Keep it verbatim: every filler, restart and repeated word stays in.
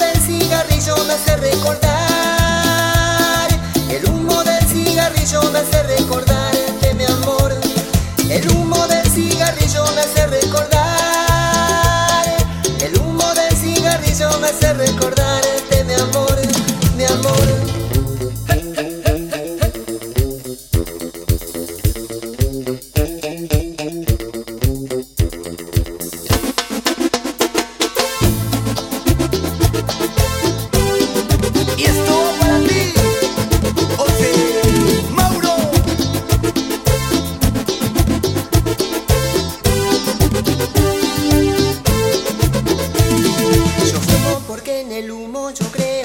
del cigarrillo me hace recordar, el humo del cigarrillo me hace recordar de mi amor. El humo del cigarrillo me hace recordar, el humo del cigarrillo me hace recordar de mi amor, mi amor. Porque en el humo yo creo.